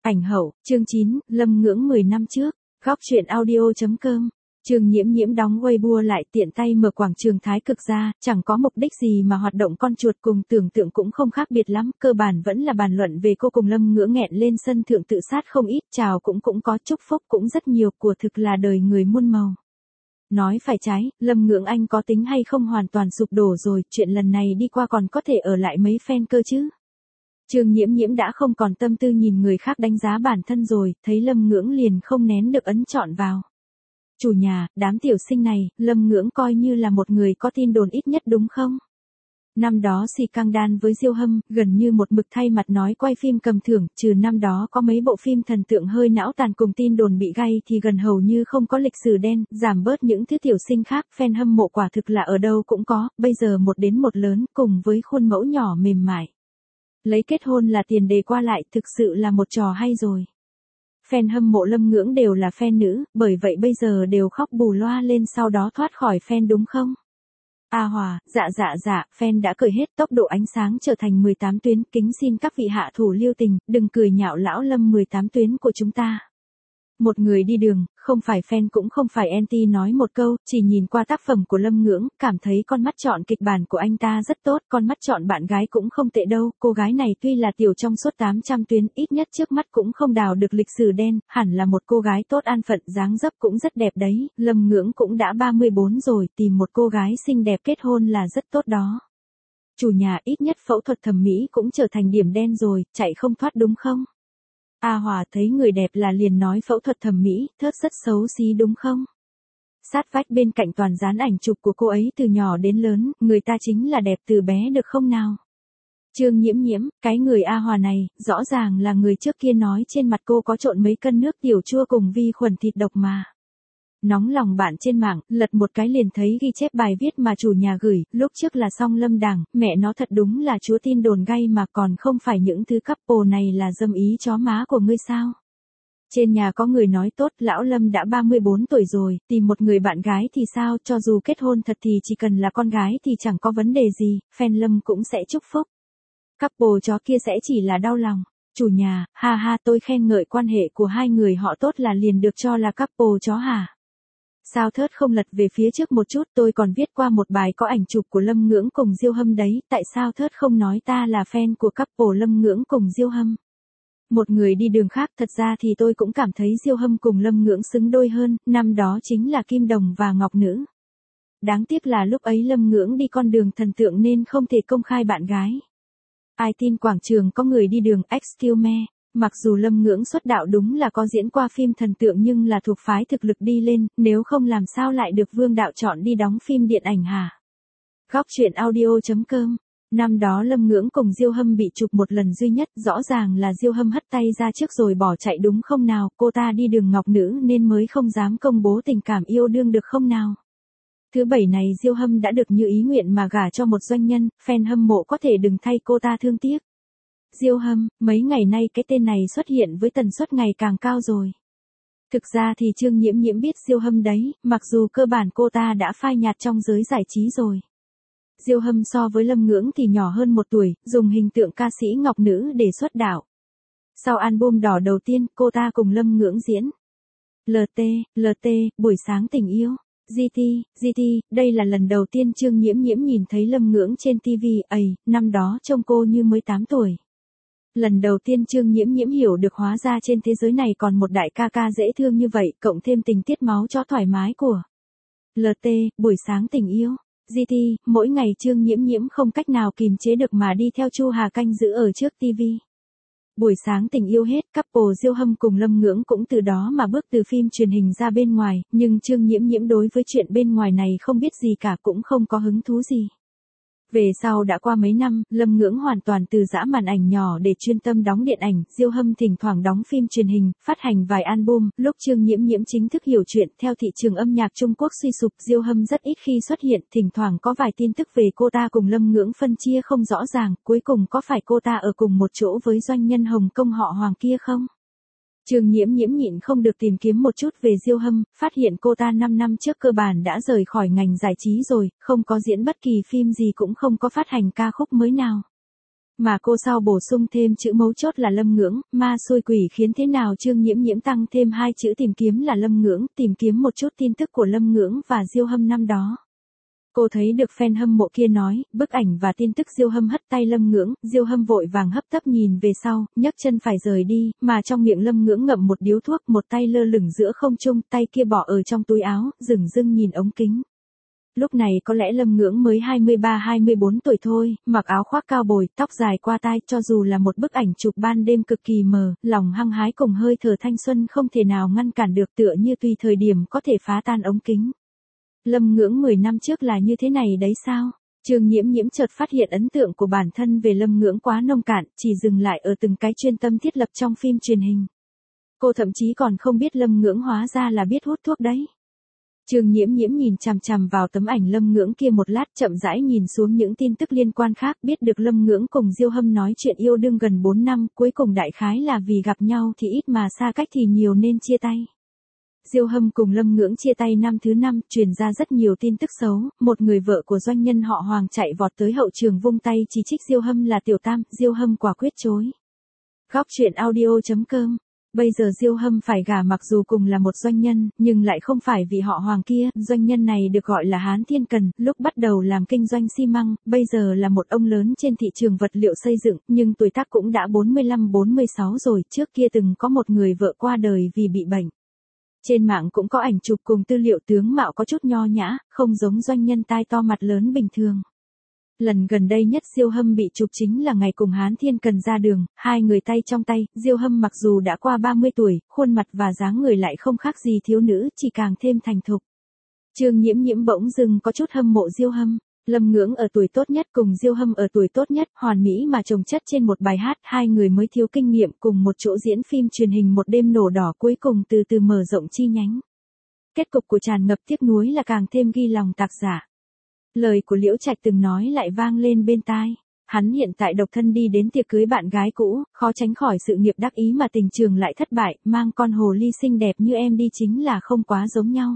Ảnh hậu, chương 9, Lâm Ngưỡng 10 năm trước, góc truyện audio.com. Trương Nhiễm Nhiễm đóng Weibo lại tiện tay mở quảng trường Thái Cực ra, chẳng có mục đích gì mà hoạt động con chuột cùng tưởng tượng cũng không khác biệt lắm, cơ bản vẫn là bàn luận về cô cùng Lâm Ngưỡng nghẹn lên sân thượng tự sát không ít, chào cũng có, chúc phúc cũng rất nhiều, của thực là đời người muôn màu. Nói phải trái, Lâm Ngưỡng anh có tính hay không hoàn toàn sụp đổ rồi, chuyện lần này đi qua còn có thể ở lại mấy fan cơ chứ. Trương Nhiễm Nhiễm đã không còn tâm tư nhìn người khác đánh giá bản thân rồi, thấy Lâm Ngưỡng liền không nén được ấn chọn vào. Chủ nhà, đám tiểu sinh này, Lâm Ngưỡng coi như là một người có tin đồn ít nhất đúng không? Năm đó Si Căng Đan với Diêu Hâm, gần như một mực thay mặt nói quay phim cầm thưởng, trừ năm đó có mấy bộ phim thần tượng hơi não tàn cùng tin đồn bị gay thì gần hầu như không có lịch sử đen, giảm bớt những thứ tiểu sinh khác, fan hâm mộ quả thực là ở đâu cũng có, bây giờ một đến một lớn, cùng với khuôn mẫu nhỏ mềm mại. Lấy kết hôn là tiền đề qua lại, thực sự là một trò hay rồi. Fan hâm mộ Lâm Ngưỡng đều là fan nữ, bởi vậy bây giờ đều khóc bù loa lên sau đó thoát khỏi fan đúng không? A Hòa, dạ, fan đã cởi hết, tốc độ ánh sáng trở thành 18 tuyến, kính xin các vị hạ thủ lưu tình, đừng cười nhạo lão Lâm 18 tuyến của chúng ta. Một người đi đường, không phải fan cũng không phải anti nói một câu, chỉ nhìn qua tác phẩm của Lâm Ngưỡng, cảm thấy con mắt chọn kịch bản của anh ta rất tốt, con mắt chọn bạn gái cũng không tệ đâu, cô gái này tuy là tiểu trong suốt 800 tuyến, ít nhất trước mắt cũng không đào được lịch sử đen, hẳn là một cô gái tốt an phận, dáng dấp cũng rất đẹp đấy, Lâm Ngưỡng cũng đã 34 rồi, tìm một cô gái xinh đẹp kết hôn là rất tốt đó. Chủ nhà ít nhất phẫu thuật thẩm mỹ cũng trở thành điểm đen rồi, chạy không thoát đúng không? A Hòa thấy người đẹp là liền nói phẫu thuật thẩm mỹ, thớt rất xấu xí đúng không? Sát vách bên cạnh toàn dán ảnh chụp của cô ấy từ nhỏ đến lớn, người ta chính là đẹp từ bé được không nào? Trương Nhiễm Nhiễm, cái người A Hòa này, rõ ràng là người trước kia nói trên mặt cô có trộn mấy cân nước tiểu chua cùng vi khuẩn thịt độc mà. Nóng lòng bạn trên mạng, lật một cái liền thấy ghi chép bài viết mà chủ nhà gửi, lúc trước là Song Lâm Đảng, mẹ nó thật đúng là chúa tin đồn gay mà còn không phải những thứ couple này là dâm ý chó má của ngươi sao. Trên nhà có người nói tốt, lão Lâm đã 34 tuổi rồi, tìm một người bạn gái thì sao, cho dù kết hôn thật thì chỉ cần là con gái thì chẳng có vấn đề gì, fan Lâm cũng sẽ chúc phúc. Couple chó kia sẽ chỉ là đau lòng. Chủ nhà, ha tôi khen ngợi quan hệ của hai người họ tốt là liền được cho là couple chó hả? Sao thớt không lật về phía trước một chút, tôi còn viết qua một bài có ảnh chụp của Lâm Ngưỡng cùng Diêu Hâm đấy, tại sao thớt không nói ta là fan của couple Lâm Ngưỡng cùng Diêu Hâm? Một người đi đường khác, thật ra thì tôi cũng cảm thấy Diêu Hâm cùng Lâm Ngưỡng xứng đôi hơn, năm đó chính là Kim Đồng và Ngọc Nữ. Đáng tiếc là lúc ấy Lâm Ngưỡng đi con đường thần tượng nên không thể công khai bạn gái. Ai tin quảng trường có người đi đường, excuse me. Mặc dù Lâm Ngưỡng xuất đạo đúng là có diễn qua phim thần tượng nhưng là thuộc phái thực lực đi lên, nếu không làm sao lại được Vương đạo chọn đi đóng phim điện ảnh hả? Góc truyện audio.com. Năm đó Lâm Ngưỡng cùng Diêu Hâm bị chụp một lần duy nhất, rõ ràng là Diêu Hâm hất tay ra trước rồi bỏ chạy đúng không nào, cô ta đi đường ngọc nữ nên mới không dám công bố tình cảm yêu đương được không nào. Thứ bảy này Diêu Hâm đã được như ý nguyện mà gả cho một doanh nhân, fan hâm mộ có thể đừng thay cô ta thương tiếc. Diêu Hâm, mấy ngày nay cái tên này xuất hiện với tần suất ngày càng cao rồi. Thực ra thì Trương Nhiễm Nhiễm biết Diêu Hâm đấy, mặc dù cơ bản cô ta đã phai nhạt trong giới giải trí rồi. Diêu Hâm so với Lâm Ngưỡng thì nhỏ hơn 1 tuổi, dùng hình tượng ca sĩ ngọc nữ để xuất đạo. Sau album đỏ đầu tiên, cô ta cùng Lâm Ngưỡng diễn LT, buổi sáng tình yêu. GT, đây là lần đầu tiên Trương Nhiễm Nhiễm nhìn thấy Lâm Ngưỡng trên TV, năm đó trông cô như mới 8 tuổi. Lần đầu tiên Trương Nhiễm Nhiễm hiểu được hóa ra trên thế giới này còn một đại ca ca dễ thương như vậy, cộng thêm tình tiết máu cho thoải mái của LT, buổi sáng tình yêu. GT, mỗi ngày Trương Nhiễm Nhiễm không cách nào kìm chế được mà đi theo Chu Hà canh giữ ở trước TV. Buổi sáng tình yêu hết, couple Diêu Hâm cùng Lâm Ngưỡng cũng từ đó mà bước từ phim truyền hình ra bên ngoài, nhưng Trương Nhiễm Nhiễm đối với chuyện bên ngoài này không biết gì cả, cũng không có hứng thú gì. Về sau đã qua mấy năm, Lâm Ngưỡng hoàn toàn từ giã màn ảnh nhỏ để chuyên tâm đóng điện ảnh, Diêu Hâm thỉnh thoảng đóng phim truyền hình, phát hành vài album, lúc Trương Nhiễm Nhiễm chính thức hiểu chuyện, theo thị trường âm nhạc Trung Quốc suy sụp, Diêu Hâm rất ít khi xuất hiện, thỉnh thoảng có vài tin tức về cô ta cùng Lâm Ngưỡng phân chia không rõ ràng, cuối cùng có phải cô ta ở cùng một chỗ với doanh nhân Hồng Kông họ Hoàng kia không? Trương Nhiễm Nhiễm nhịn không được tìm kiếm một chút về Diêu Hâm, phát hiện cô ta 5 năm trước cơ bản đã rời khỏi ngành giải trí rồi, không có diễn bất kỳ phim gì cũng không có phát hành ca khúc mới nào. Mà cô sau bổ sung thêm chữ mấu chốt là Lâm Ngưỡng, ma xui quỷ khiến thế nào Trương Nhiễm Nhiễm tăng thêm 2 chữ tìm kiếm là Lâm Ngưỡng, tìm kiếm một chút tin tức của Lâm Ngưỡng và Diêu Hâm năm đó. Cô thấy được fan hâm mộ kia nói, bức ảnh và tin tức Diêu Hâm hất tay Lâm Ngưỡng, Diêu Hâm vội vàng hấp tấp nhìn về sau, nhấc chân phải rời đi, mà trong miệng Lâm Ngưỡng ngậm một điếu thuốc, một tay lơ lửng giữa không trung, tay kia bỏ ở trong túi áo, dửng dưng nhìn ống kính. Lúc này có lẽ Lâm Ngưỡng mới 23-24 tuổi thôi, mặc áo khoác cao bồi, tóc dài qua tai, cho dù là một bức ảnh chụp ban đêm cực kỳ mờ, lòng hăng hái cùng hơi thở thanh xuân không thể nào ngăn cản được, tựa như tùy thời điểm có thể phá tan ống kính. Lâm Ngưỡng 10 năm trước là như thế này đấy sao? Trương Nhiễm Nhiễm chợt phát hiện ấn tượng của bản thân về Lâm Ngưỡng quá nông cạn, chỉ dừng lại ở từng cái chuyên tâm thiết lập trong phim truyền hình. Cô thậm chí còn không biết Lâm Ngưỡng hóa ra là biết hút thuốc đấy. Trương Nhiễm Nhiễm nhìn chằm chằm vào tấm ảnh Lâm Ngưỡng kia một lát, chậm rãi nhìn xuống những tin tức liên quan khác, biết được Lâm Ngưỡng cùng Diêu Hâm nói chuyện yêu đương gần 4 năm, cuối cùng đại khái là vì gặp nhau thì ít mà xa cách thì nhiều nên chia tay. Diêu Hâm cùng Lâm Ngưỡng chia tay năm thứ 5, truyền ra rất nhiều tin tức xấu, một người vợ của doanh nhân họ Hoàng chạy vọt tới hậu trường vung tay chỉ trích Diêu Hâm là tiểu tam, Diêu Hâm quả quyết chối. Góc truyện audio.com. Bây giờ Diêu Hâm phải gả mặc dù cùng là một doanh nhân, nhưng lại không phải vì họ Hoàng kia, doanh nhân này được gọi là Hán Thiên Cần, lúc bắt đầu làm kinh doanh xi măng, bây giờ là một ông lớn trên thị trường vật liệu xây dựng, nhưng tuổi tác cũng đã 45-46 rồi, trước kia từng có một người vợ qua đời vì bị bệnh. Trên mạng cũng có ảnh chụp cùng tư liệu tướng mạo có chút nho nhã, không giống doanh nhân tai to mặt lớn bình thường. Lần gần đây nhất Diêu Hâm bị chụp chính là ngày cùng Hán Thiên Cần ra đường, hai người tay trong tay, Diêu Hâm mặc dù đã qua 30 tuổi, khuôn mặt và dáng người lại không khác gì thiếu nữ, chỉ càng thêm thành thục. Trương Nhiễm Nhiễm bỗng dưng có chút hâm mộ Diêu Hâm. Lâm Ngưỡng ở tuổi tốt nhất cùng Diêu Hâm ở tuổi tốt nhất, hoàn mỹ mà chồng chất trên một bài hát, hai người mới thiếu kinh nghiệm cùng một chỗ diễn phim truyền hình một đêm nổ đỏ, cuối cùng từ từ mở rộng chi nhánh. Kết cục của tràn ngập tiếc nuối là càng thêm ghi lòng tác giả. Lời của Liễu Trạch từng nói lại vang lên bên tai. Hắn hiện tại độc thân đi đến tiệc cưới bạn gái cũ, khó tránh khỏi sự nghiệp đắc ý mà tình trường lại thất bại, mang con hồ ly xinh đẹp như em đi chính là không quá giống nhau.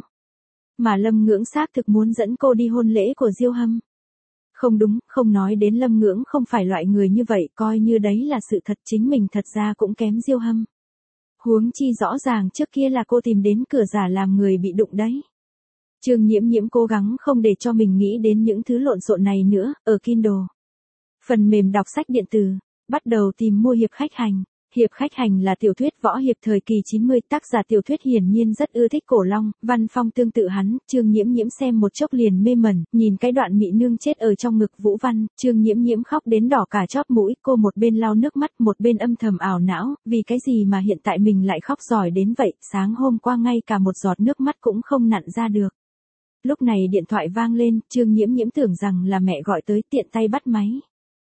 Mà Lâm Ngưỡng xác thực muốn dẫn cô đi hôn lễ của Diêu Hâm. Không đúng, không nói đến Lâm Ngưỡng không phải loại người như vậy, coi như đấy là sự thật, chính mình thật ra cũng kém Diêu Hâm. Huống chi rõ ràng trước kia là cô tìm đến cửa giả làm người bị đụng đấy. Trương Nhiễm Nhiễm cố gắng không để cho mình nghĩ đến những thứ lộn xộn này nữa, ở Kindle. Phần mềm đọc sách điện tử, bắt đầu tìm mua Hiệp Khách Hành. Hiệp Khách Hành là tiểu thuyết võ hiệp thời kỳ 90, tác giả tiểu thuyết hiển nhiên rất ưa thích Cổ Long, văn phong tương tự hắn, Trương Nhiễm Nhiễm xem một chốc liền mê mẩn, nhìn cái đoạn Mị Nương chết ở trong ngực Vũ Văn, Trương Nhiễm Nhiễm khóc đến đỏ cả chóp mũi, cô một bên lau nước mắt, một bên âm thầm ảo não, vì cái gì mà hiện tại mình lại khóc giỏi đến vậy, sáng hôm qua ngay cả một giọt nước mắt cũng không nặn ra được. Lúc này điện thoại vang lên, Trương Nhiễm Nhiễm tưởng rằng là mẹ gọi tới, tiện tay bắt máy.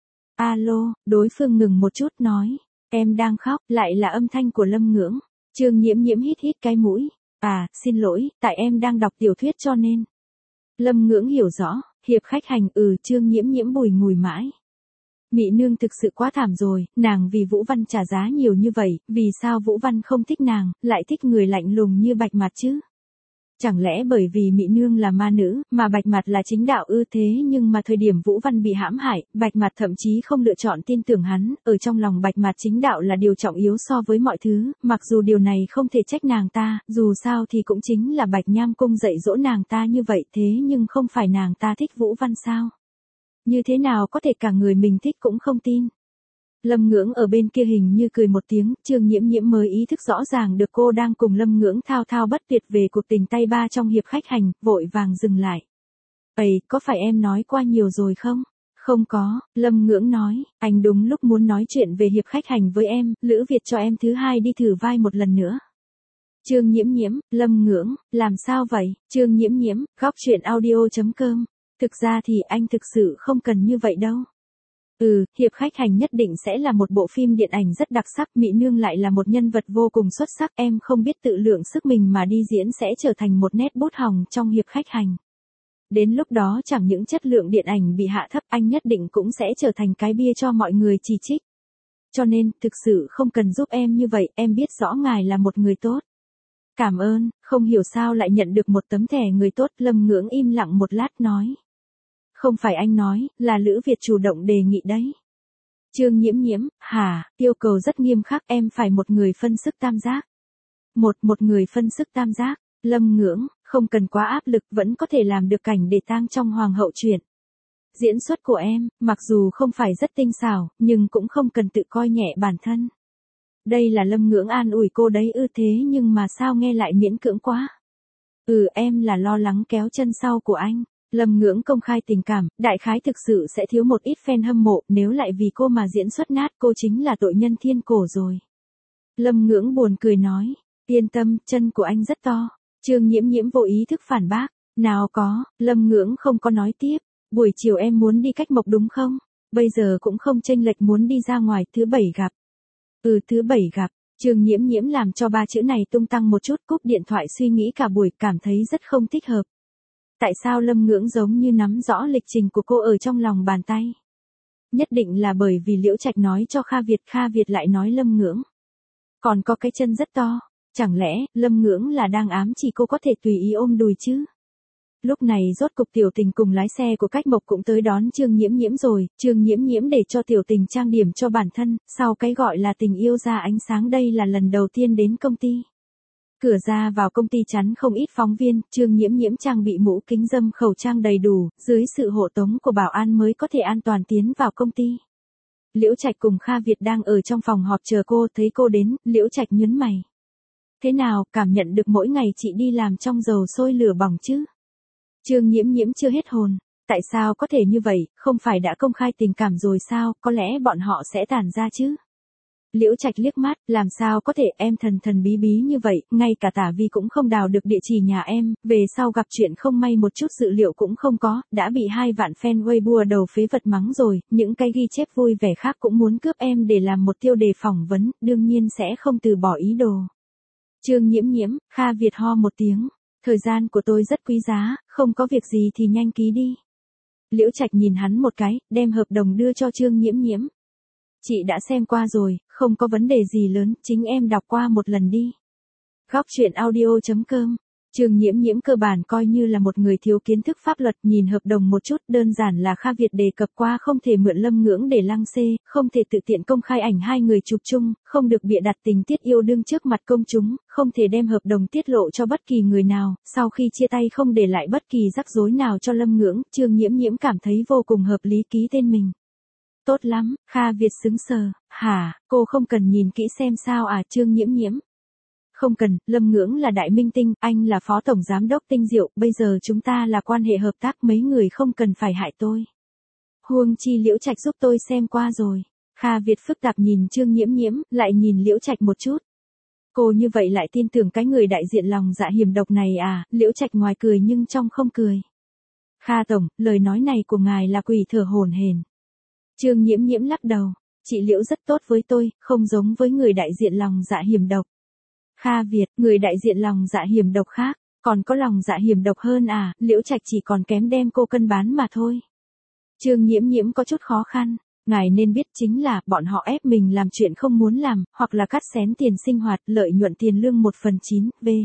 Alo, đối phương ngừng một chút nói. Em đang khóc, lại là âm thanh của Lâm Ngưỡng. Trương Nhiễm Nhiễm hít hít cái mũi. À, xin lỗi, tại em đang đọc tiểu thuyết cho nên. Lâm Ngưỡng hiểu rõ, Hiệp Khách Hành, Trương Nhiễm Nhiễm bùi ngùi mãi. Mị Nương thực sự quá thảm rồi, nàng vì Vũ Văn trả giá nhiều như vậy, vì sao Vũ Văn không thích nàng, lại thích người lạnh lùng như Bạch Mạt chứ? Chẳng lẽ bởi vì Mị Nương là ma nữ, mà Bạch Mạt là chính đạo ư? Thế nhưng mà thời điểm Vũ Văn bị hãm hại, Bạch Mạt thậm chí không lựa chọn tin tưởng hắn, ở trong lòng Bạch Mạt chính đạo là điều trọng yếu so với mọi thứ, mặc dù điều này không thể trách nàng ta, dù sao thì cũng chính là Bạch Nham Cung dạy dỗ nàng ta như vậy, thế nhưng không phải nàng ta thích Vũ Văn sao? Như thế nào có thể cả người mình thích cũng không tin? Lâm Ngưỡng ở bên kia hình như cười một tiếng, Trương Nhiễm Nhiễm mới ý thức rõ ràng được cô đang cùng Lâm Ngưỡng thao thao bất tuyệt về cuộc tình tay ba trong Hiệp Khách Hành, vội vàng dừng lại. Ây, có phải em nói qua nhiều rồi không? Không có, Lâm Ngưỡng nói, anh đúng lúc muốn nói chuyện về Hiệp Khách Hành với em, Lữ Việt cho em thứ hai đi thử vai một lần nữa. Trương Nhiễm Nhiễm, Lâm Ngưỡng, làm sao vậy? Trương Nhiễm Nhiễm, góc truyện audio.com. Thực ra thì anh thực sự không cần như vậy đâu. Hiệp Khách Hành nhất định sẽ là một bộ phim điện ảnh rất đặc sắc, Mị Nương lại là một nhân vật vô cùng xuất sắc, em không biết tự lượng sức mình mà đi diễn sẽ trở thành một nét bút hồng trong Hiệp Khách Hành. Đến lúc đó chẳng những chất lượng điện ảnh bị hạ thấp, anh nhất định cũng sẽ trở thành cái bia cho mọi người chỉ trích. Cho nên, thực sự không cần giúp em như vậy, em biết rõ ngài là một người tốt. Cảm ơn, không hiểu sao lại nhận được một tấm thẻ người tốt, Lâm Ngưỡng im lặng một lát nói. Không phải anh nói, là Lữ Việt chủ động đề nghị đấy. Trương Nhiễm Nhiễm, hả, yêu cầu rất nghiêm khắc, em phải một người phân sức tam giác. Một người phân sức tam giác, Lâm Ngưỡng, không cần quá áp lực, vẫn có thể làm được cảnh để tang trong hoàng hậu truyện. Diễn xuất của em, mặc dù không phải rất tinh xảo, nhưng cũng không cần tự coi nhẹ bản thân. Đây là Lâm Ngưỡng an ủi cô đấy thế nhưng mà sao nghe lại miễn cưỡng quá. Em là lo lắng kéo chân sau của anh. Lâm Ngưỡng công khai tình cảm, đại khái thực sự sẽ thiếu một ít fan hâm mộ, nếu lại vì cô mà diễn xuất nát cô chính là tội nhân thiên cổ rồi. Lâm Ngưỡng buồn cười nói, yên tâm, chân của anh rất to. Trương Nhiễm Nhiễm vô ý thức phản bác, nào có, Lâm Ngưỡng không có nói tiếp, buổi chiều em muốn đi cách mộc đúng không? Bây giờ cũng không chênh lệch muốn đi ra ngoài, thứ bảy gặp. Thứ bảy gặp, Trương Nhiễm Nhiễm làm cho ba chữ này tung tăng một chút, cúp điện thoại suy nghĩ cả buổi, cảm thấy rất không thích hợp. Tại sao Lâm Ngưỡng giống như nắm rõ lịch trình của cô ở trong lòng bàn tay? Nhất định là bởi vì Liễu Trạch nói cho Kha Việt lại nói Lâm Ngưỡng còn có cái chân rất to, chẳng lẽ Lâm Ngưỡng là đang ám chỉ cô có thể tùy ý ôm đùi chứ? Lúc này rốt cục Tiểu Tình cùng lái xe của Cách Mộc cũng tới đón Trương Nhiễm Nhiễm rồi, Trương Nhiễm Nhiễm để cho Tiểu Tình trang điểm cho bản thân, sau cái gọi là tình yêu ra ánh sáng, đây là lần đầu tiên đến công ty. Cửa ra vào công ty chắn không ít phóng viên, Trương Nhiễm Nhiễm trang bị mũ kính râm, khẩu trang đầy đủ, dưới sự hộ tống của bảo an mới có thể an toàn tiến vào công ty. Liễu Trạch cùng Kha Việt đang ở trong phòng họp chờ cô, thấy cô đến, Liễu Trạch nhướng mày. Thế nào, cảm nhận được mỗi ngày chị đi làm trong dầu sôi lửa bỏng chứ? Trương Nhiễm Nhiễm chưa hết hồn, tại sao có thể như vậy, không phải đã công khai tình cảm rồi sao, có lẽ bọn họ sẽ tản ra chứ? Liễu Trạch liếc mắt, làm sao có thể, em thần bí bí như vậy, ngay cả Tả Vi cũng không đào được địa chỉ nhà em, về sau gặp chuyện không may một chút dự liệu cũng không có, đã bị 2 vạn fan Weibo đầu phế vật mắng rồi, những cái ghi chép vui vẻ khác cũng muốn cướp em để làm một tiêu đề phỏng vấn, đương nhiên sẽ không từ bỏ ý đồ. Trương Nhiễm Nhiễm, Kha Việt ho một tiếng, thời gian của tôi rất quý giá, không có việc gì thì nhanh ký đi. Liễu Trạch nhìn hắn một cái, đem hợp đồng đưa cho Trương Nhiễm Nhiễm. Chị đã xem qua rồi, không có vấn đề gì lớn, chính em đọc qua một lần đi. Góc truyện audio.com. Trương Nhiễm Nhiễm cơ bản coi như là một người thiếu kiến thức pháp luật, nhìn hợp đồng một chút, đơn giản là Kha Việt đề cập qua không thể mượn Lâm Ngưỡng để lăng xê, không thể tự tiện công khai ảnh hai người chụp chung, không được bịa đặt tình tiết yêu đương trước mặt công chúng, không thể đem hợp đồng tiết lộ cho bất kỳ người nào, sau khi chia tay không để lại bất kỳ rắc rối nào cho Lâm Ngưỡng, Trương Nhiễm Nhiễm cảm thấy vô cùng hợp lý ký tên mình. Tốt lắm, Kha Việt sững sờ, hả, cô không cần nhìn kỹ xem sao à? Trương Nhiễm Nhiễm. Không cần, Lâm Ngưỡng là đại minh tinh, anh là phó tổng giám đốc Tinh Diệu, bây giờ chúng ta là quan hệ hợp tác, mấy người không cần phải hại tôi. Huống chi Liễu Trạch giúp tôi xem qua rồi. Kha Việt phức tạp nhìn Trương Nhiễm Nhiễm, lại nhìn Liễu Trạch một chút. Cô như vậy lại tin tưởng cái người đại diện lòng dạ hiểm độc này à? Liễu Trạch ngoài cười nhưng trong không cười. Kha tổng, lời nói này của ngài là quỷ thở hổn hển. Trương Nhiễm Nhiễm lắc đầu, chị Liễu rất tốt với tôi, không giống với người đại diện lòng dạ hiểm độc. Kha Việt, người đại diện lòng dạ hiểm độc khác, còn có lòng dạ hiểm độc hơn à? Liễu Trạch chỉ còn kém đem cô cân bán mà thôi. Trương Nhiễm Nhiễm có chút khó khăn, ngài nên biết chính là bọn họ ép mình làm chuyện không muốn làm, hoặc là cắt xén tiền sinh hoạt, lợi nhuận tiền lương 1/9,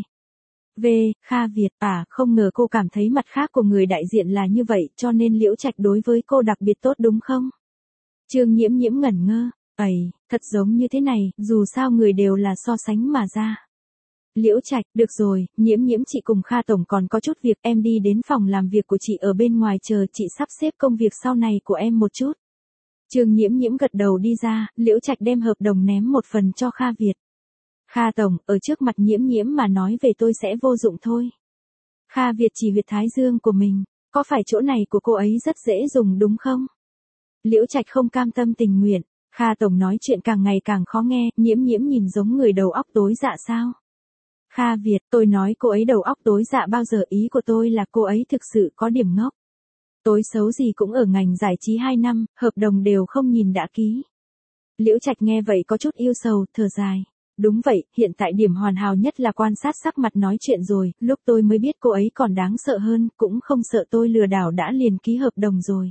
Kha Việt, không ngờ cô cảm thấy mặt khác của người đại diện là như vậy, cho nên Liễu Trạch đối với cô đặc biệt tốt đúng không? Trương Nhiễm Nhiễm ngẩn ngơ, thật giống như thế này, dù sao người đều là so sánh mà ra. Liễu Trạch, được rồi, Nhiễm Nhiễm chị cùng Kha tổng còn có chút việc, em đi đến phòng làm việc của chị ở bên ngoài chờ, chị sắp xếp công việc sau này của em một chút. Trương Nhiễm Nhiễm gật đầu đi ra, Liễu Trạch đem hợp đồng ném một phần cho Kha Việt. Kha tổng, ở trước mặt Nhiễm Nhiễm mà nói về tôi sẽ vô dụng thôi. Kha Việt chỉ huyệt thái dương của mình, có phải chỗ này của cô ấy rất dễ dùng đúng không? Liễu Trạch không cam tâm tình nguyện, Kha tổng nói chuyện càng ngày càng khó nghe, Nhiễm Nhiễm nhìn giống người đầu óc tối dạ sao? Kha Việt, tôi nói cô ấy đầu óc tối dạ bao giờ, ý của tôi là cô ấy thực sự có điểm ngốc. Tối xấu gì cũng ở ngành giải trí 2 năm, hợp đồng đều không nhìn đã ký. Liễu Trạch nghe vậy có chút yêu sầu, thở dài. Đúng vậy, hiện tại điểm hoàn hảo nhất là quan sát sắc mặt nói chuyện rồi, lúc tôi mới biết cô ấy còn đáng sợ hơn, cũng không sợ tôi lừa đảo đã liền ký hợp đồng rồi.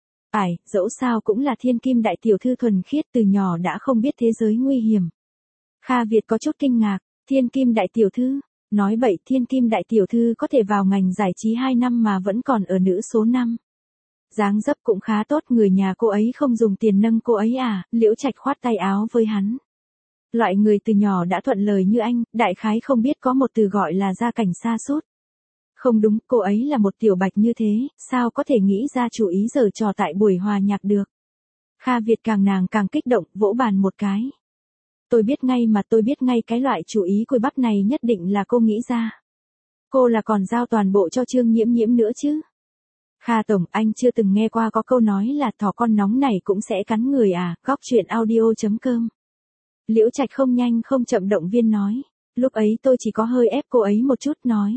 Dẫu sao cũng là thiên kim đại tiểu thư thuần khiết, từ nhỏ đã không biết thế giới nguy hiểm. Kha Việt có chút kinh ngạc, thiên kim đại tiểu thư, nói bậy, thiên kim đại tiểu thư có thể vào ngành giải trí 2 năm mà vẫn còn ở nữ số 5. Dáng dấp cũng khá tốt, người nhà cô ấy không dùng tiền nâng cô ấy à, Liễu Trạch khoát tay áo với hắn. Loại người từ nhỏ đã thuận lời như anh, đại khái không biết có một từ gọi là gia cảnh sa sút. Không đúng, cô ấy là một tiểu bạch như thế, sao có thể nghĩ ra chủ ý giở trò tại buổi hòa nhạc được. Kha Việt nàng càng kích động, vỗ bàn một cái. Tôi biết ngay mà, tôi biết ngay cái loại chủ ý cùi bắp này nhất định là cô nghĩ ra. Cô là còn giao toàn bộ cho Trương Nhiễm Nhiễm nữa chứ. Kha Tổng, anh chưa từng nghe qua có câu nói là thỏ con nóng này cũng sẽ cắn người à, góc chuyện audio.com. Liễu Trạch không nhanh không chậm động viên nói. Lúc ấy tôi chỉ có hơi ép cô ấy một chút nói.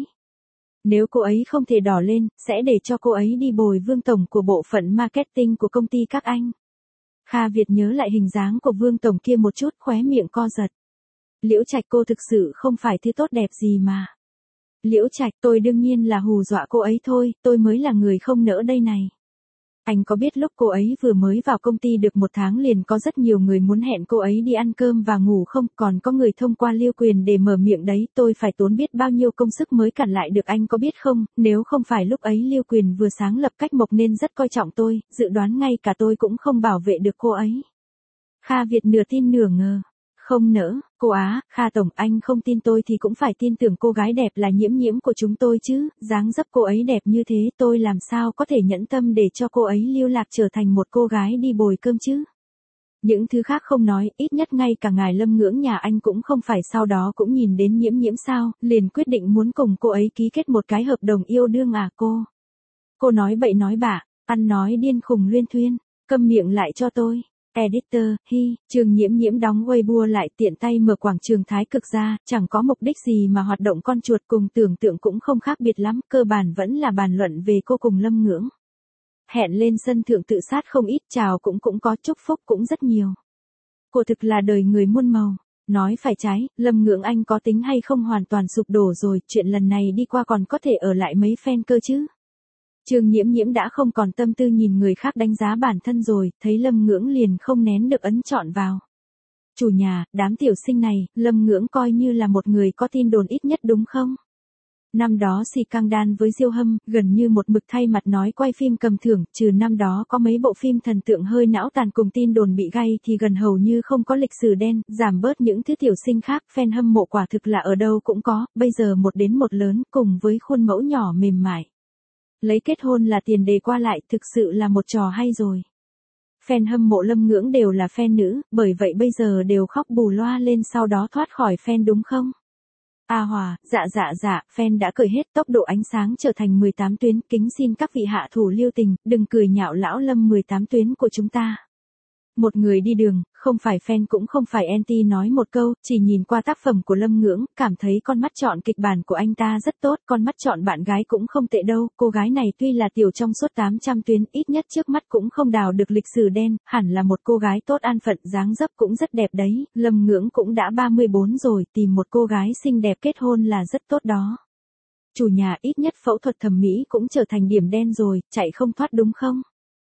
Nếu cô ấy không thể đỏ lên, sẽ để cho cô ấy đi bồi Vương Tổng của bộ phận marketing của công ty các anh. Kha Việt nhớ lại hình dáng của Vương Tổng kia một chút, khóe miệng co giật. Liễu Trạch, cô thực sự không phải thứ tốt đẹp gì mà. Liễu Trạch, tôi đương nhiên là hù dọa cô ấy thôi, tôi mới là người không nỡ đây này. Anh có biết lúc cô ấy vừa mới vào công ty được 1 tháng liền có rất nhiều người muốn hẹn cô ấy đi ăn cơm và ngủ không, còn có người thông qua Lưu Quyền để mở miệng đấy, tôi phải tốn biết bao nhiêu công sức mới cản lại được, anh có biết không, nếu không phải lúc ấy Lưu Quyền vừa sáng lập Cách Mộc nên rất coi trọng tôi, dự đoán ngay cả tôi cũng không bảo vệ được cô ấy. Kha Việt nửa tin nửa ngờ. Không nỡ, cô Á, Kha Tổng, anh không tin tôi thì cũng phải tin tưởng cô gái đẹp là Nhiễm Nhiễm của chúng tôi chứ, dáng dấp cô ấy đẹp như thế tôi làm sao có thể nhẫn tâm để cho cô ấy lưu lạc trở thành một cô gái đi bồi cơm chứ. Những thứ khác không nói, ít nhất ngay cả ngài Lâm Ngưỡng nhà anh cũng không phải sau đó cũng nhìn đến Nhiễm Nhiễm sao, liền quyết định muốn cùng cô ấy ký kết một cái hợp đồng yêu đương à cô. Cô nói bậy nói bạ, ăn nói điên khùng luyên thuyên, câm miệng lại cho tôi. Editor, Trương Nhiễm Nhiễm đóng Weibo lại tiện tay mở quảng trường Thái Cực ra, chẳng có mục đích gì mà hoạt động con chuột cùng tưởng tượng cũng không khác biệt lắm, cơ bản vẫn là bàn luận về cô cùng Lâm Ngưỡng. Hẹn lên sân thượng tự sát không ít, chào cũng có, chúc phúc cũng rất nhiều. Cô thực là đời người muôn màu. Nói phải trái, Lâm Ngưỡng anh có tính hay không hoàn toàn sụp đổ rồi, chuyện lần này đi qua còn có thể ở lại mấy fan cơ chứ. Trương Nhiễm Nhiễm đã không còn tâm tư nhìn người khác đánh giá bản thân rồi, thấy Lâm Ngưỡng liền không nén được ấn chọn vào. Chủ nhà, đám tiểu sinh này, Lâm Ngưỡng coi như là một người có tin đồn ít nhất đúng không? Năm đó Si Cang Đan với Diêu Hâm, gần như một mực thay mặt nói quay phim cầm thưởng, trừ năm đó có mấy bộ phim thần tượng hơi não tàn cùng tin đồn bị gay thì gần hầu như không có lịch sử đen, giảm bớt những thứ tiểu sinh khác, fan hâm mộ quả thực là ở đâu cũng có, bây giờ một đến một lớn cùng với khuôn mẫu nhỏ mềm mại. Lấy kết hôn là tiền đề qua lại, thực sự là một trò hay rồi. Fan hâm mộ Lâm Ngưỡng đều là fan nữ, bởi vậy bây giờ đều khóc bù loa lên sau đó thoát khỏi fan đúng không? A Hòa, dạ, fan đã cởi hết, tốc độ ánh sáng trở thành 18 tuyến, kính xin các vị hạ thủ lưu tình, đừng cười nhạo lão Lâm 18 tuyến của chúng ta. Một người đi đường, không phải fan cũng không phải anti nói một câu, chỉ nhìn qua tác phẩm của Lâm Ngưỡng, cảm thấy con mắt chọn kịch bản của anh ta rất tốt, con mắt chọn bạn gái cũng không tệ đâu, cô gái này tuy là tiểu trong suốt 800 tuyến, ít nhất trước mắt cũng không đào được lịch sử đen, hẳn là một cô gái tốt an phận, dáng dấp cũng rất đẹp đấy, Lâm Ngưỡng cũng đã 34 rồi, tìm một cô gái xinh đẹp kết hôn là rất tốt đó. Chủ nhà, ít nhất phẫu thuật thẩm mỹ cũng trở thành điểm đen rồi, chạy không thoát đúng không?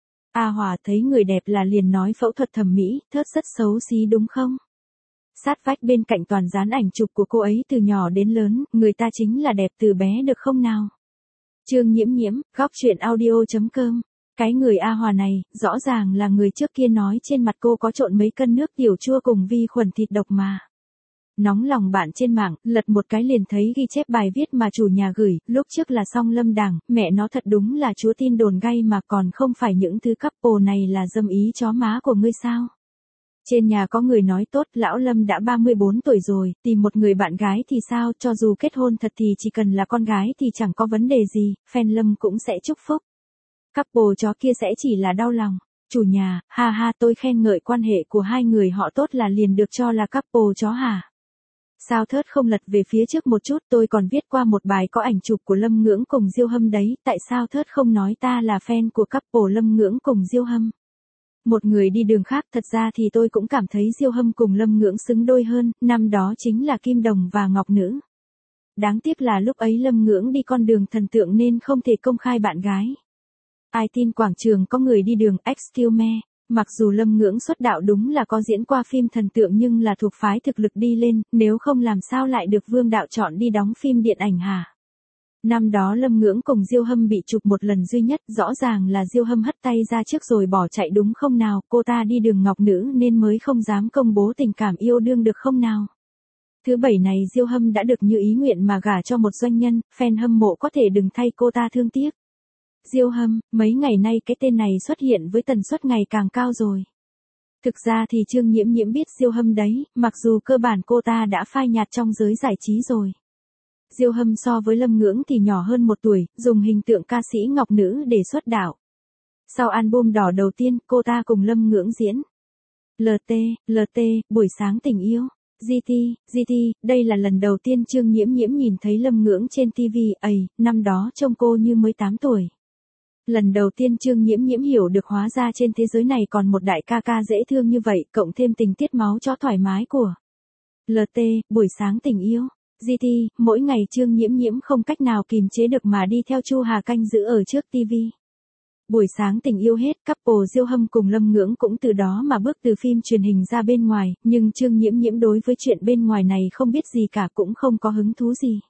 A Hòa thấy người đẹp là liền nói phẫu thuật thẩm mỹ, thớt rất xấu xí đúng không? Sát vách bên cạnh toàn dán ảnh chụp của cô ấy từ nhỏ đến lớn, người ta chính là đẹp từ bé được không nào? Trương Nhiễm Nhiễm, góc chuyện audio.com. Cái người A Hòa này, rõ ràng là người trước kia nói trên mặt cô có trộn mấy cân nước tiểu chua cùng vi khuẩn thịt độc mà. Nóng lòng bạn trên mạng, lật một cái liền thấy ghi chép bài viết mà chủ nhà gửi, lúc trước là Song Lâm Đảng, mẹ nó thật đúng là chúa tin đồn gay mà còn không phải những thứ couple này là dâm ý chó má của ngươi sao. Trên nhà có người nói tốt, lão Lâm đã 34 tuổi rồi, tìm một người bạn gái thì sao, cho dù kết hôn thật thì chỉ cần là con gái thì chẳng có vấn đề gì, fan Lâm cũng sẽ chúc phúc. Couple chó kia sẽ chỉ là đau lòng. Chủ nhà, ha tôi khen ngợi quan hệ của hai người họ tốt là liền được cho là couple chó hả? Sao thớt không lật về phía trước một chút, tôi còn viết qua một bài có ảnh chụp của Lâm Ngưỡng cùng Diêu Hâm đấy, tại sao thớt không nói ta là fan của couple Lâm Ngưỡng cùng Diêu Hâm? Một người đi đường khác, thật ra thì tôi cũng cảm thấy Diêu Hâm cùng Lâm Ngưỡng xứng đôi hơn, năm đó chính là Kim Đồng và Ngọc Nữ. Đáng tiếc là lúc ấy Lâm Ngưỡng đi con đường thần tượng nên không thể công khai bạn gái. Ai tin quảng trường có người đi đường, excuse me. Mặc dù Lâm Ngưỡng xuất đạo đúng là có diễn qua phim thần tượng nhưng là thuộc phái thực lực đi lên, nếu không làm sao lại được Vương đạo chọn đi đóng phim điện ảnh hả? Năm đó Lâm Ngưỡng cùng Diêu Hâm bị chụp một lần duy nhất, rõ ràng là Diêu Hâm hất tay ra trước rồi bỏ chạy đúng không nào, cô ta đi đường ngọc nữ nên mới không dám công bố tình cảm yêu đương được không nào. Thứ bảy này Diêu Hâm đã được như ý nguyện mà gả cho một doanh nhân, fan hâm mộ có thể đừng thay cô ta thương tiếc. Diêu Hâm, mấy ngày nay cái tên này xuất hiện với tần suất ngày càng cao rồi. Thực ra thì Trương Nhiễm Nhiễm biết Diêu Hâm đấy, mặc dù cơ bản cô ta đã phai nhạt trong giới giải trí rồi. Diêu Hâm so với Lâm Ngưỡng thì nhỏ hơn 1 tuổi, dùng hình tượng ca sĩ ngọc nữ để xuất đạo. Sau album đỏ đầu tiên, cô ta cùng Lâm Ngưỡng diễn LT, buổi sáng tình yêu. GT, đây là lần đầu tiên Trương Nhiễm Nhiễm nhìn thấy Lâm Ngưỡng trên TV, năm đó trông cô như mới 8 tuổi. Lần đầu tiên Trương Nhiễm Nhiễm hiểu được hóa ra trên thế giới này còn một đại ca ca dễ thương như vậy, cộng thêm tình tiết máu cho thoải mái của LT, buổi sáng tình yêu. GT, mỗi ngày Trương Nhiễm Nhiễm không cách nào kìm chế được mà đi theo Chu Hà canh giữ ở trước TV. Buổi sáng tình yêu hết, couple Diêu Hâm cùng Lâm Ngưỡng cũng từ đó mà bước từ phim truyền hình ra bên ngoài, nhưng Trương Nhiễm Nhiễm đối với chuyện bên ngoài này không biết gì cả, cũng không có hứng thú gì.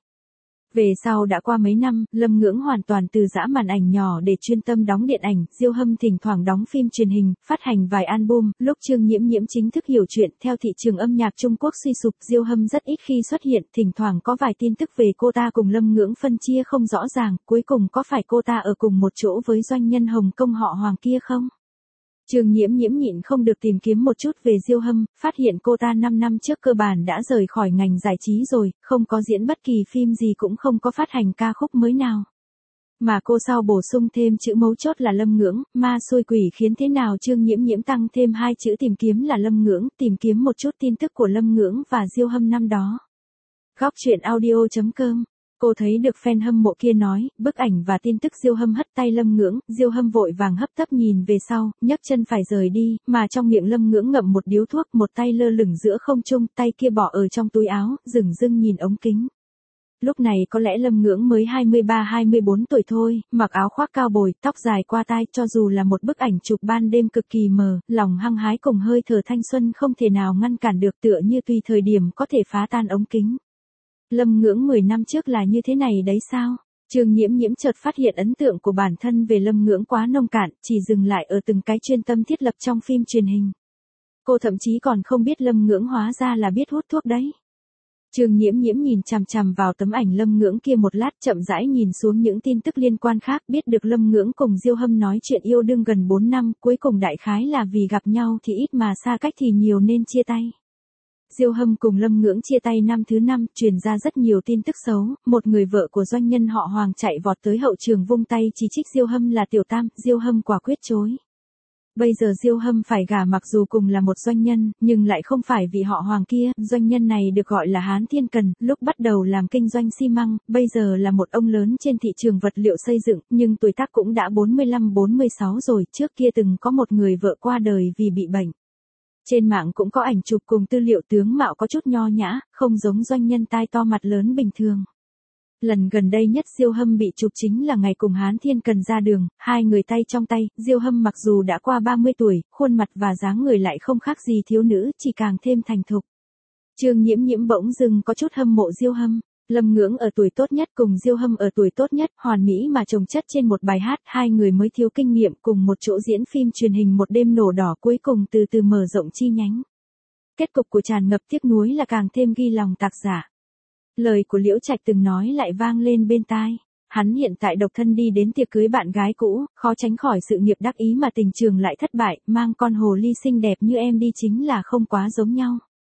Về sau đã qua mấy năm, Lâm Ngưỡng hoàn toàn từ giã màn ảnh nhỏ để chuyên tâm đóng điện ảnh, Diêu Hâm thỉnh thoảng đóng phim truyền hình, phát hành vài album, lúc Trương Nhiễm Nhiễm chính thức hiểu chuyện, theo thị trường âm nhạc Trung Quốc suy sụp, Diêu Hâm rất ít khi xuất hiện, thỉnh thoảng có vài tin tức về cô ta cùng Lâm Ngưỡng phân chia không rõ ràng, cuối cùng có phải cô ta ở cùng một chỗ với doanh nhân Hồng Kông họ Hoàng kia không? Trương Nhiễm Nhiễm nhịn không được tìm kiếm một chút về Diêu Hâm, phát hiện cô ta 5 năm trước cơ bản đã rời khỏi ngành giải trí rồi, không có diễn bất kỳ phim gì cũng không có phát hành ca khúc mới nào. Mà cô sau bổ sung thêm chữ mấu chốt là Lâm Ngưỡng, ma xui quỷ khiến thế nào Trương Nhiễm Nhiễm tăng thêm 2 chữ tìm kiếm là Lâm Ngưỡng, tìm kiếm một chút tin tức của Lâm Ngưỡng và Diêu Hâm năm đó. Góc truyện audio.com. Cô thấy được fan hâm mộ kia nói, bức ảnh và tin tức Diêu Hâm hất tay Lâm Ngưỡng, Diêu Hâm vội vàng hấp tấp nhìn về sau, nhấc chân phải rời đi, mà trong miệng Lâm Ngưỡng ngậm một điếu thuốc, một tay lơ lửng giữa không trung, tay kia bỏ ở trong túi áo, dửng dưng nhìn ống kính. Lúc này có lẽ Lâm Ngưỡng mới 23-24 tuổi thôi, mặc áo khoác cao bồi, tóc dài qua tai, cho dù là một bức ảnh chụp ban đêm cực kỳ mờ, lòng hăng hái cùng hơi thở thanh xuân không thể nào ngăn cản được, tựa như tùy thời điểm có thể phá tan ống kính. Lâm Ngưỡng 10 năm trước là như thế này đấy sao? Trương Nhiễm Nhiễm chợt phát hiện ấn tượng của bản thân về Lâm Ngưỡng quá nông cạn, chỉ dừng lại ở từng cái chuyên tâm thiết lập trong phim truyền hình. Cô thậm chí còn không biết Lâm Ngưỡng hóa ra là biết hút thuốc đấy. Trương Nhiễm Nhiễm nhìn chằm chằm vào tấm ảnh Lâm Ngưỡng kia một lát, chậm rãi nhìn xuống những tin tức liên quan khác, biết được Lâm Ngưỡng cùng Diêu Hâm nói chuyện yêu đương gần 4 năm, cuối cùng đại khái là vì gặp nhau thì ít mà xa cách thì nhiều nên chia tay. Diêu Hâm cùng Lâm Ngưỡng chia tay năm thứ 5, truyền ra rất nhiều tin tức xấu, một người vợ của doanh nhân họ Hoàng chạy vọt tới hậu trường vung tay chỉ trích Diêu Hâm là tiểu tam, Diêu Hâm quả quyết chối. Bây giờ Diêu Hâm phải gả mặc dù cùng là một doanh nhân, nhưng lại không phải vì họ Hoàng kia, doanh nhân này được gọi là Hán Thiên Cần, lúc bắt đầu làm kinh doanh xi măng, bây giờ là một ông lớn trên thị trường vật liệu xây dựng, nhưng tuổi tác cũng đã 45-46 rồi, trước kia từng có một người vợ qua đời vì bị bệnh. Trên mạng cũng có ảnh chụp cùng tư liệu tướng mạo có chút nho nhã, không giống doanh nhân tai to mặt lớn bình thường. Lần gần đây nhất Diêu Hâm bị chụp chính là ngày cùng Hán Thiên Cần ra đường, hai người tay trong tay, Diêu Hâm mặc dù đã qua 30 tuổi, khuôn mặt và dáng người lại không khác gì thiếu nữ, chỉ càng thêm thành thục. Trương Nhiễm Nhiễm bỗng dưng có chút hâm mộ Diêu Hâm. Lâm Ngưỡng ở tuổi tốt nhất cùng Diêu Hâm ở tuổi tốt nhất, hoàn mỹ mà chồng chất trên một bài hát, hai người mới thiếu kinh nghiệm cùng một chỗ diễn phim truyền hình một đêm nổ đỏ, cuối cùng từ từ mở rộng chi nhánh. Kết cục của tràn ngập tiếc nuối là càng thêm ghi lòng tác giả. Lời của Liễu Trạch từng nói lại vang lên bên tai. Hắn hiện tại độc thân đi đến tiệc cưới bạn gái cũ, khó tránh khỏi sự nghiệp đắc ý mà tình trường lại thất bại, mang con hồ ly xinh đẹp như em đi chính là không quá giống nhau.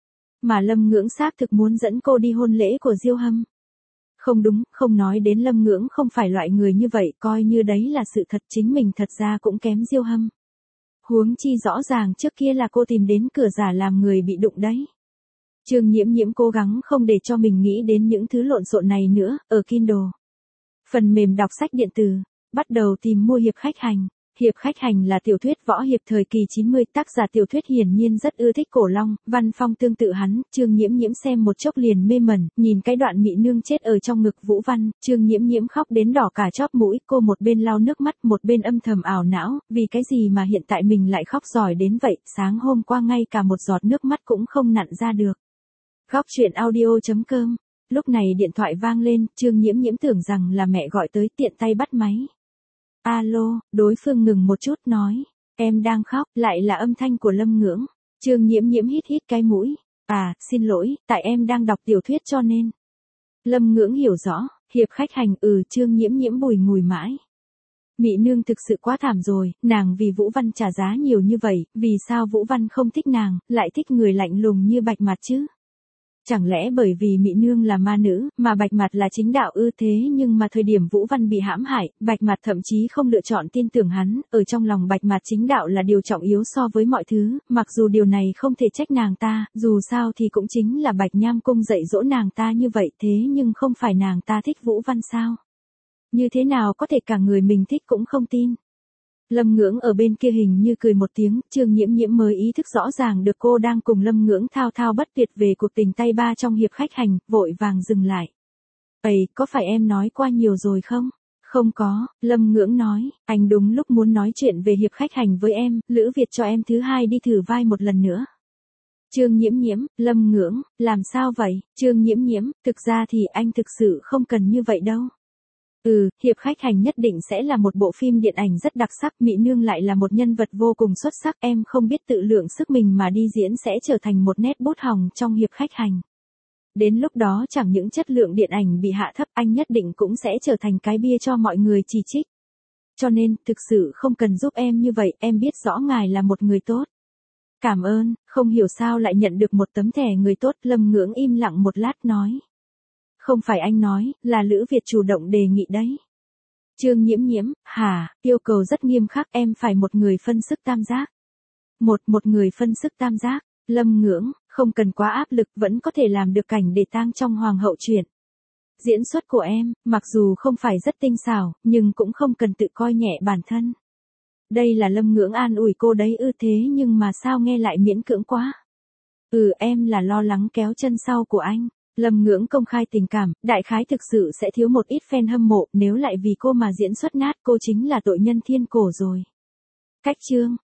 Mà Lâm Ngưỡng xác thực muốn dẫn cô đi hôn lễ của Diêu Hâm. Không đúng, không nói đến Lâm Ngưỡng không phải loại người như vậy, coi như đấy là sự thật, chính mình thật ra cũng kém Diêu Hâm. Huống chi rõ ràng trước kia là cô tìm đến cửa giả làm người bị đụng đấy. Trương Nhiễm Nhiễm cố gắng không để cho mình nghĩ đến những thứ lộn xộn này nữa, ở Kindle, phần mềm đọc sách điện tử, bắt đầu tìm mua Hiệp Khách Hành. Hiệp Khách Hành là tiểu thuyết võ hiệp thời kỳ 90, tác giả tiểu thuyết hiển nhiên rất ưa thích Cổ Long, văn phong tương tự hắn, Trương Nhiễm Nhiễm xem một chốc liền mê mẩn, nhìn cái đoạn mỹ nương chết ở trong ngực Vũ Văn, Trương Nhiễm Nhiễm khóc đến đỏ cả chóp mũi, cô một bên lau nước mắt, một bên âm thầm ảo não, vì cái gì mà hiện tại mình lại khóc giỏi đến vậy, sáng hôm qua ngay cả một giọt nước mắt cũng không nặn ra được. Góc truyện audio.com Lúc này điện thoại vang lên, Trương Nhiễm Nhiễm tưởng rằng là mẹ gọi tới, tiện tay bắt máy. Alo, đối phương ngừng một chút nói. Em đang khóc, lại là âm thanh của Lâm Ngưỡng. Trương Nhiễm Nhiễm hít hít cái mũi. À, xin lỗi, tại em đang đọc tiểu thuyết cho nên. Lâm Ngưỡng hiểu rõ, hiệp khách hành. Trương Nhiễm Nhiễm bùi ngùi mãi. Mị nương thực sự quá thảm rồi, nàng vì Vũ Văn trả giá nhiều như vậy, vì sao Vũ Văn không thích nàng, lại thích người lạnh lùng như Bạch Mạt chứ? Chẳng lẽ bởi vì Mị nương là ma nữ, mà Bạch Mạt là chính đạo ư? Thế nhưng mà thời điểm Vũ Văn bị hãm hại, Bạch Mạt thậm chí không lựa chọn tin tưởng hắn, ở trong lòng Bạch Mạt chính đạo là điều trọng yếu so với mọi thứ, mặc dù điều này không thể trách nàng ta, dù sao thì cũng chính là Bạch Nham Cung dạy dỗ nàng ta như vậy, thế nhưng không phải nàng ta thích Vũ Văn sao? Như thế nào có thể cả người mình thích cũng không tin. Lâm Ngưỡng ở bên kia hình như cười một tiếng, Trương Nhiễm Nhiễm mới ý thức rõ ràng được cô đang cùng Lâm Ngưỡng thao thao bất tuyệt về cuộc tình tay ba trong hiệp khách hành, vội vàng dừng lại. Ây, có phải em nói qua nhiều rồi không? Không có, Lâm Ngưỡng nói, anh đúng lúc muốn nói chuyện về hiệp khách hành với em, Lữ Việt cho em thứ hai đi thử vai một lần nữa. Trương Nhiễm Nhiễm, Lâm Ngưỡng, làm sao vậy? Trương Nhiễm Nhiễm, thực ra thì anh thực sự không cần như vậy đâu. Hiệp khách hành nhất định sẽ là một bộ phim điện ảnh rất đặc sắc, Mị nương lại là một nhân vật vô cùng xuất sắc, em không biết tự lượng sức mình mà đi diễn sẽ trở thành một nét bút hồng trong hiệp khách hành. Đến lúc đó chẳng những chất lượng điện ảnh bị hạ thấp, anh nhất định cũng sẽ trở thành cái bia cho mọi người chỉ trích. Cho nên, thực sự không cần giúp em như vậy, em biết rõ ngài là một người tốt. Cảm ơn, không hiểu sao lại nhận được một tấm thẻ người tốt, Lâm Ngưỡng im lặng một lát nói. Không phải anh nói, là Lữ Việt chủ động đề nghị đấy. Trương Nhiễm Nhiễm, hả, yêu cầu rất nghiêm khắc, em phải một người phân sức tam giác. Một người phân sức tam giác, Lâm Ngưỡng, không cần quá áp lực, vẫn có thể làm được cảnh để tang trong Hoàng hậu truyện. Diễn xuất của em, mặc dù không phải rất tinh xảo, nhưng cũng không cần tự coi nhẹ bản thân. Đây là Lâm Ngưỡng an ủi cô đấy thế nhưng mà sao nghe lại miễn cưỡng quá. Em là lo lắng kéo chân sau của anh. Lâm Ngưỡng công khai tình cảm, đại khái thực sự sẽ thiếu một ít fan hâm mộ, nếu lại vì cô mà diễn xuất nát, cô chính là tội nhân thiên cổ rồi. Cách chương